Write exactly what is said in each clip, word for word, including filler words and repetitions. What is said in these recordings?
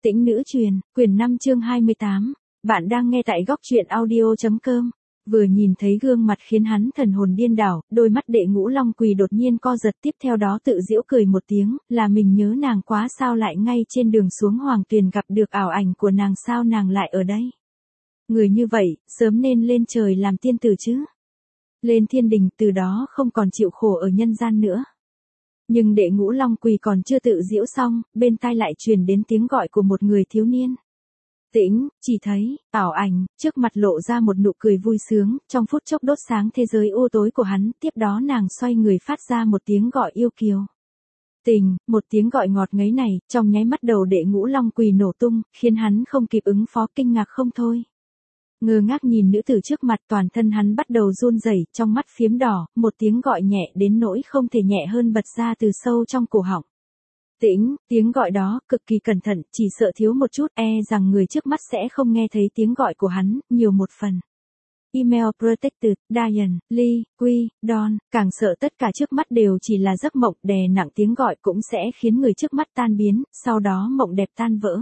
Tĩnh nữ truyền, quyển năm chương hai mươi tám. Bạn đang nghe tại góc truyện audio chấm com. Vừa nhìn thấy gương mặt khiến hắn thần hồn điên đảo, đôi mắt Đệ Ngũ Long Quỳ đột nhiên co giật, tiếp theo đó tự giễu cười một tiếng, là mình nhớ nàng quá sao lại ngay trên đường xuống Hoàng Tuyền gặp được ảo ảnh của nàng, sao nàng lại ở đây. Người như vậy, sớm nên lên trời làm tiên tử chứ. Lên thiên đình, từ đó không còn chịu khổ ở nhân gian nữa. Nhưng Đệ Ngũ Long Quỳ còn chưa tự giễu xong, bên tai lại truyền đến tiếng gọi của một người thiếu niên. Tĩnh, chỉ thấy, ảo ảnh, trước mặt lộ ra một nụ cười vui sướng, trong phút chốc đốt sáng thế giới u tối của hắn, tiếp đó nàng xoay người phát ra một tiếng gọi yêu kiều. Tình, một tiếng gọi ngọt ngấy này, trong nháy mắt đầu Đệ Ngũ Long Quỳ nổ tung, khiến hắn không kịp ứng phó, kinh ngạc không thôi. Ngơ ngác nhìn nữ tử trước mặt, toàn thân hắn bắt đầu run rẩy, trong mắt phiếm đỏ, một tiếng gọi nhẹ đến nỗi không thể nhẹ hơn bật ra từ sâu trong cổ họng. Tĩnh, tiếng gọi đó, cực kỳ cẩn thận, chỉ sợ thiếu một chút, e rằng người trước mắt sẽ không nghe thấy tiếng gọi của hắn, nhiều một phần. Email Protected, Diane, Lee, Quy, Don, càng sợ tất cả trước mắt đều chỉ là giấc mộng, đè nặng tiếng gọi cũng sẽ khiến người trước mắt tan biến, sau đó mộng đẹp tan vỡ.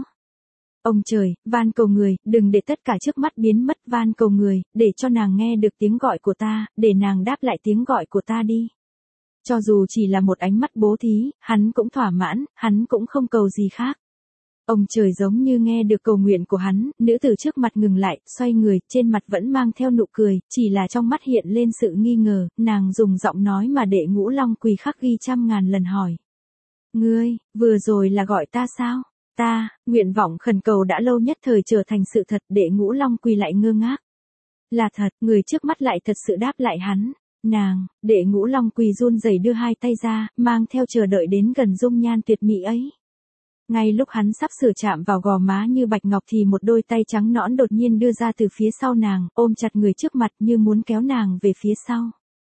Ông trời, van cầu người, đừng để tất cả trước mắt biến mất, van cầu người, để cho nàng nghe được tiếng gọi của ta, để nàng đáp lại tiếng gọi của ta đi. Cho dù chỉ là một ánh mắt bố thí, hắn cũng thỏa mãn, hắn cũng không cầu gì khác. Ông trời giống như nghe được cầu nguyện của hắn, nữ tử trước mặt ngừng lại, xoay người, trên mặt vẫn mang theo nụ cười, chỉ là trong mắt hiện lên sự nghi ngờ, nàng dùng giọng nói mà Đệ Ngũ Long Quỳ khắc ghi trăm ngàn lần hỏi. Ngươi, vừa rồi là gọi ta sao? Ta, nguyện vọng khẩn cầu đã lâu nhất thời trở thành sự thật, Đệ Ngũ Long Quỳ lại ngơ ngác. Là thật, người trước mắt lại thật sự đáp lại hắn. Nàng, Đệ Ngũ Long Quỳ run rẩy đưa hai tay ra, mang theo chờ đợi đến gần dung nhan tuyệt mỹ ấy. Ngay lúc hắn sắp sửa chạm vào gò má như bạch ngọc thì một đôi tay trắng nõn đột nhiên đưa ra từ phía sau nàng, ôm chặt người trước mặt như muốn kéo nàng về phía sau.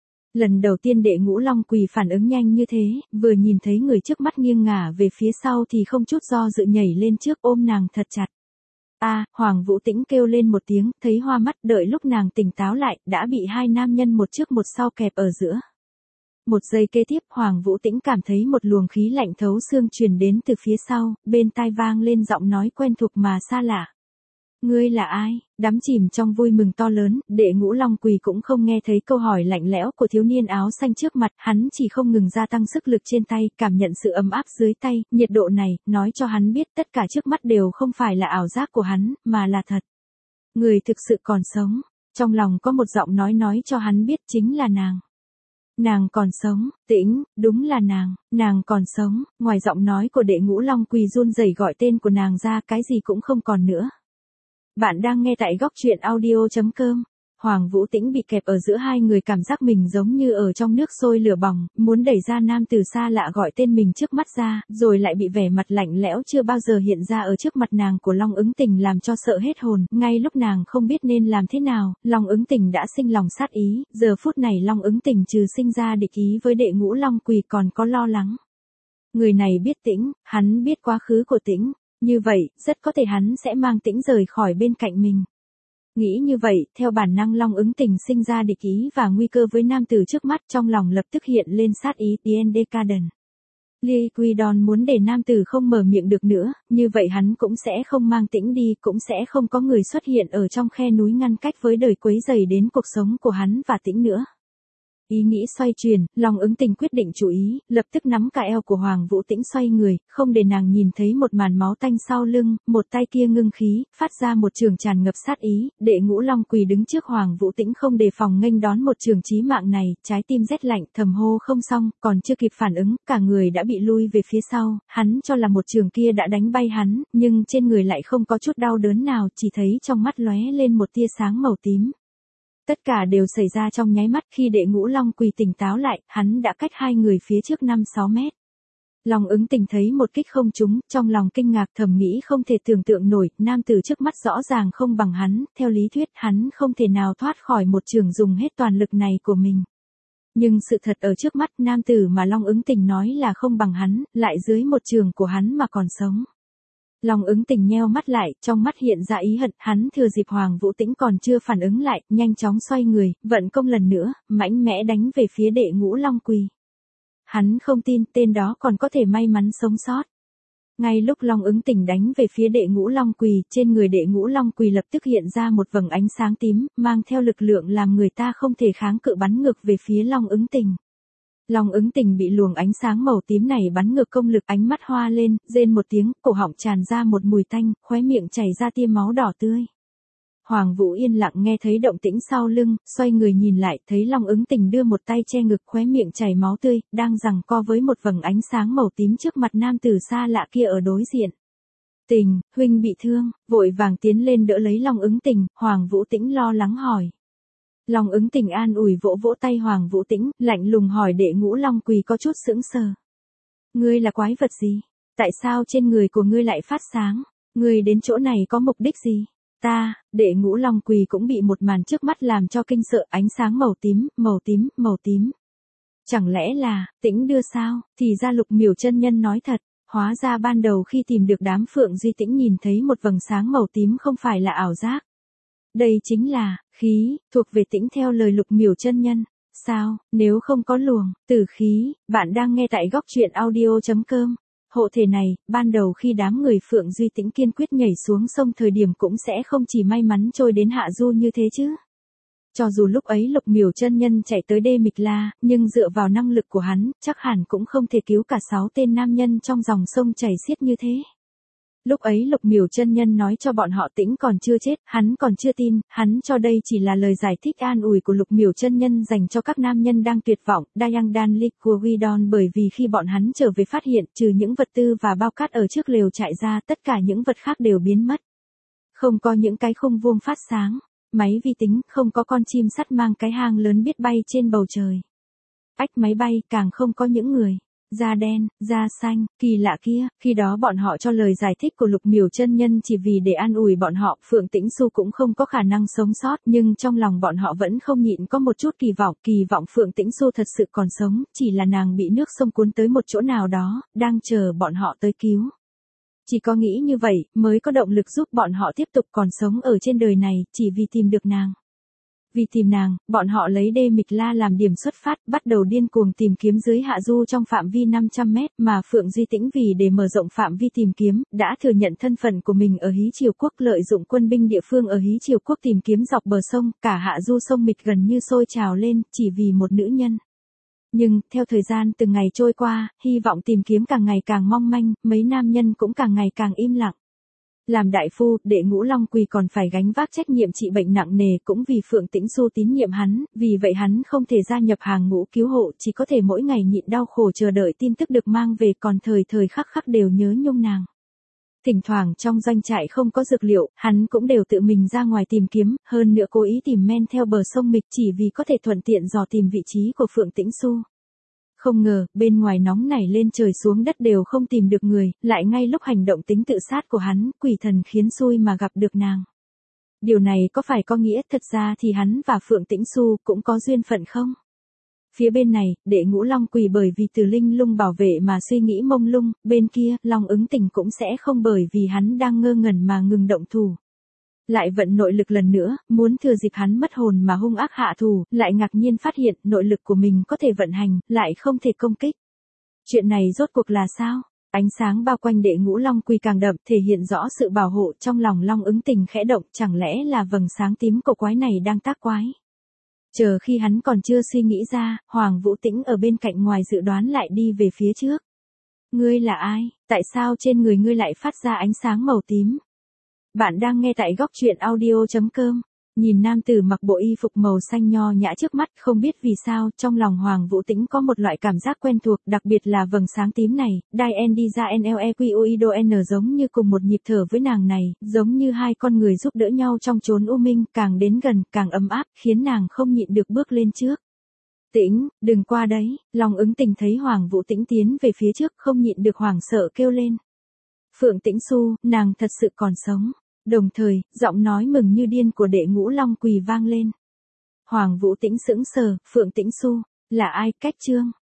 Lần đầu tiên Đệ Ngũ Long Quỳ phản ứng nhanh như thế, vừa nhìn thấy người trước mắt nghiêng ngả về phía sau thì không chút do dự nhảy lên trước ôm nàng thật chặt. A, à, Hoàng Vũ Tĩnh kêu lên một tiếng, thấy hoa mắt, đợi lúc nàng tỉnh táo lại, đã bị hai nam nhân một trước một sau kẹp ở giữa. Một giây kế tiếp, Hoàng Vũ Tĩnh cảm thấy một luồng khí lạnh thấu xương truyền đến từ phía sau, bên tai vang lên giọng nói quen thuộc mà xa lạ. Ngươi là ai? Đắm chìm trong vui mừng to lớn, Đệ Ngũ Long Quỳ cũng không nghe thấy câu hỏi lạnh lẽo của thiếu niên áo xanh trước mặt, hắn chỉ không ngừng gia tăng sức lực trên tay, cảm nhận sự ấm áp dưới tay, nhiệt độ này, nói cho hắn biết tất cả trước mắt đều không phải là ảo giác của hắn, mà là thật. Người thực sự còn sống, trong lòng có một giọng nói nói cho hắn biết chính là nàng. Nàng còn sống, Tĩnh, đúng là nàng, nàng còn sống, ngoài giọng nói của Đệ Ngũ Long Quỳ run rẩy gọi tên của nàng ra, cái gì cũng không còn nữa. Bạn đang nghe tại góc truyện audio chấm com. Hoàng Vũ Tĩnh bị kẹp ở giữa hai người, cảm giác mình giống như ở trong nước sôi lửa bỏng, muốn đẩy ra nam từ xa lạ gọi tên mình trước mắt ra, rồi lại bị vẻ mặt lạnh lẽo chưa bao giờ hiện ra ở trước mặt nàng của Long Ứng Tình làm cho sợ hết hồn. Ngay lúc nàng không biết nên làm thế nào, Long Ứng Tình đã sinh lòng sát ý, giờ phút này Long Ứng Tình trừ sinh ra địch ý với Đệ Ngũ Long Quỳ còn có lo lắng. Người này biết Tĩnh, hắn biết quá khứ của Tĩnh. Như vậy, rất có thể hắn sẽ mang Tĩnh rời khỏi bên cạnh mình. Nghĩ như vậy, theo bản năng Long Ứng Tình sinh ra địch ý và nguy cơ với nam tử trước mắt, trong lòng lập tức hiện lên sát ý. Tien Decadent. Lee Quy Don muốn để nam tử không mở miệng được nữa, như vậy hắn cũng sẽ không mang Tĩnh đi, cũng sẽ không có người xuất hiện ở trong khe núi ngăn cách với đời quấy rầy đến cuộc sống của hắn và Tĩnh nữa. Ý nghĩ xoay chuyển, Long Ứng Tình quyết định chú ý, lập tức nắm cả eo của Hoàng Vũ Tĩnh xoay người, không để nàng nhìn thấy một màn máu tanh sau lưng, một tay kia ngưng khí, phát ra một trường tràn ngập sát ý, Đệ Ngũ Long Quỳ đứng trước Hoàng Vũ Tĩnh không đề phòng nghênh đón một trường chí mạng này, trái tim rét lạnh, thầm hô không xong, còn chưa kịp phản ứng, cả người đã bị lui về phía sau, hắn cho là một trường kia đã đánh bay hắn, nhưng trên người lại không có chút đau đớn nào, chỉ thấy trong mắt lóe lên một tia sáng màu tím. Tất cả đều xảy ra trong nháy mắt, khi Đệ Ngũ Long Quỳ tỉnh táo lại, hắn đã cách hai người phía trước năm sáu mét. Long Ứng Tình thấy một kích không trúng, trong lòng kinh ngạc thầm nghĩ không thể tưởng tượng nổi, nam tử trước mắt rõ ràng không bằng hắn, theo lý thuyết hắn không thể nào thoát khỏi một trường dùng hết toàn lực này của mình. Nhưng sự thật ở trước mắt, nam tử mà Long Ứng Tình nói là không bằng hắn, lại dưới một trường của hắn mà còn sống. Long Ứng Tình nheo mắt lại, trong mắt hiện ra ý hận, hắn thừa dịp Hoàng Vũ Tĩnh còn chưa phản ứng lại, nhanh chóng xoay người, vận công lần nữa, mạnh mẽ đánh về phía Đệ Ngũ Long Quỳ. Hắn không tin tên đó còn có thể may mắn sống sót. Ngay lúc Long Ứng Tình đánh về phía Đệ Ngũ Long Quỳ, trên người Đệ Ngũ Long Quỳ lập tức hiện ra một vầng ánh sáng tím, mang theo lực lượng làm người ta không thể kháng cự bắn ngược về phía Long Ứng Tình. Long Ứng Tình bị luồng ánh sáng màu tím này bắn ngược công lực, ánh mắt hoa lên, rên một tiếng, cổ họng tràn ra một mùi tanh, khóe miệng chảy ra tia máu đỏ tươi. Hoàng Vũ yên lặng nghe thấy động tĩnh sau lưng, xoay người nhìn lại, thấy Long Ứng Tình đưa một tay che ngực, khóe miệng chảy máu tươi, đang giằng co với một vầng ánh sáng màu tím trước mặt nam tử xa lạ kia ở đối diện. Tình, huynh bị thương, vội vàng tiến lên đỡ lấy Long Ứng Tình, Hoàng Vũ Tĩnh lo lắng hỏi. Long Ứng Tình an ủi vỗ vỗ tay Hoàng Vũ Tĩnh, lạnh lùng hỏi Đệ Ngũ Long Quỳ có chút sững sờ. Ngươi là quái vật gì? Tại sao trên người của ngươi lại phát sáng? Ngươi đến chỗ này có mục đích gì? Ta, Đệ Ngũ Long Quỳ cũng bị một màn trước mắt làm cho kinh sợ, ánh sáng màu tím, màu tím, màu tím. Chẳng lẽ là, Tĩnh đưa sao? Thì ra Lục Miểu chân nhân nói thật, hóa ra ban đầu khi tìm được đám Phượng Duy Tĩnh nhìn thấy một vầng sáng màu tím không phải là ảo giác. Đây chính là, khí, thuộc về Tĩnh theo lời Lục Miểu chân nhân. Sao, nếu không có luồng, tử khí, bạn đang nghe tại góc truyện audio chấm com. Hộ thể này, ban đầu khi đám người Phượng Duy Tĩnh kiên quyết nhảy xuống sông thời điểm cũng sẽ không chỉ may mắn trôi đến hạ du như thế chứ. Cho dù lúc ấy Lục Miểu chân nhân chạy tới Đê Mịch La, nhưng dựa vào năng lực của hắn, chắc hẳn cũng không thể cứu cả sáu tên nam nhân trong dòng sông chảy xiết như thế. Lúc ấy Lục Miểu chân nhân nói cho bọn họ Tĩnh còn chưa chết, hắn còn chưa tin, hắn cho đây chỉ là lời giải thích an ủi của Lục Miểu chân nhân dành cho các nam nhân đang tuyệt vọng, Dayang Dan Lik của Widon, bởi vì khi bọn hắn trở về phát hiện, trừ những vật tư và bao cát ở trước lều trại ra, tất cả những vật khác đều biến mất. Không có những cái khung vuông phát sáng, máy vi tính, không có con chim sắt mang cái hang lớn biết bay trên bầu trời. Ách máy bay, càng không có những người da đen, da xanh, kỳ lạ kia, khi đó bọn họ cho lời giải thích của Lục Miểu chân nhân chỉ vì để an ủi bọn họ, Phượng Tĩnh Xu cũng không có khả năng sống sót, nhưng trong lòng bọn họ vẫn không nhịn có một chút kỳ vọng, kỳ vọng Phượng Tĩnh Xu thật sự còn sống, chỉ là nàng bị nước sông cuốn tới một chỗ nào đó, đang chờ bọn họ tới cứu. Chỉ có nghĩ như vậy, mới có động lực giúp bọn họ tiếp tục còn sống ở trên đời này, chỉ vì tìm được nàng. Vì tìm nàng, bọn họ lấy Đê Mịch La làm điểm xuất phát, bắt đầu điên cuồng tìm kiếm dưới hạ du trong phạm vi năm trăm mét, mà Phượng Duy Tĩnh vì để mở rộng phạm vi tìm kiếm, đã thừa nhận thân phận của mình ở Hí Triều Quốc, lợi dụng quân binh địa phương ở Hí Triều Quốc tìm kiếm dọc bờ sông, cả hạ du sông Mịch gần như sôi trào lên, chỉ vì một nữ nhân. Nhưng, theo thời gian từng ngày trôi qua, hy vọng tìm kiếm càng ngày càng mong manh, mấy nam nhân cũng càng ngày càng im lặng. Làm đại phu, Đệ Ngũ Long Quỳ còn phải gánh vác trách nhiệm trị bệnh nặng nề, cũng vì Phượng Tĩnh Xu tín nhiệm hắn, vì vậy hắn không thể gia nhập hàng ngũ cứu hộ, chỉ có thể mỗi ngày nhịn đau khổ chờ đợi tin tức được mang về, còn thời thời khắc khắc đều nhớ nhung nàng. Thỉnh thoảng trong doanh trại không có dược liệu, hắn cũng đều tự mình ra ngoài tìm kiếm, hơn nữa cố ý tìm men theo bờ sông Mịch chỉ vì có thể thuận tiện dò tìm vị trí của Phượng Tĩnh Xu. Không ngờ, bên ngoài nóng nảy lên trời xuống đất đều không tìm được người, lại ngay lúc hành động tính tự sát của hắn, quỷ thần khiến xui mà gặp được nàng. Điều này có phải có nghĩa thật ra thì hắn và Phượng Tĩnh Xu cũng có duyên phận không? Phía bên này, Đệ Ngũ Long Quỳ bởi vì từ linh lung bảo vệ mà suy nghĩ mông lung, bên kia, Long Ứng Tình cũng sẽ không bởi vì hắn đang ngơ ngẩn mà ngừng động thủ. Lại vận nội lực lần nữa, muốn thừa dịp hắn mất hồn mà hung ác hạ thủ, lại ngạc nhiên phát hiện nội lực của mình có thể vận hành, lại không thể công kích. Chuyện này rốt cuộc là sao? Ánh sáng bao quanh Đệ Ngũ Long Quỳ càng đậm, thể hiện rõ sự bảo hộ, trong lòng Long Ứng Tình khẽ động, chẳng lẽ là vầng sáng tím cổ quái này đang tác quái. Chờ khi hắn còn chưa suy nghĩ ra, Hoàng Vũ Tĩnh ở bên cạnh ngoài dự đoán lại đi về phía trước. Ngươi là ai? Tại sao trên người ngươi lại phát ra ánh sáng màu tím? Bạn đang nghe tại góc truyện audio chấm com. Nhìn nam tử mặc bộ y phục màu xanh nho nhã trước mắt, không biết vì sao, trong lòng Hoàng Vũ Tĩnh có một loại cảm giác quen thuộc, đặc biệt là vầng sáng tím này, Dai En đi ra en lờ e quy o i đê o en giống như cùng một nhịp thở với nàng này, giống như hai con người giúp đỡ nhau trong chốn u minh, càng đến gần, càng ấm áp, khiến nàng không nhịn được bước lên trước. Tĩnh, đừng qua đấy, Long Ứng Tình thấy Hoàng Vũ Tĩnh tiến về phía trước, không nhịn được hoảng sợ kêu lên. Phượng Tĩnh Xu, nàng thật sự còn sống. Đồng thời, giọng nói mừng như điên của Đệ Ngũ Long Quỳ vang lên. Hoàng Vũ Tĩnh sững sờ, Phượng Tĩnh Xu, là ai, cách trương,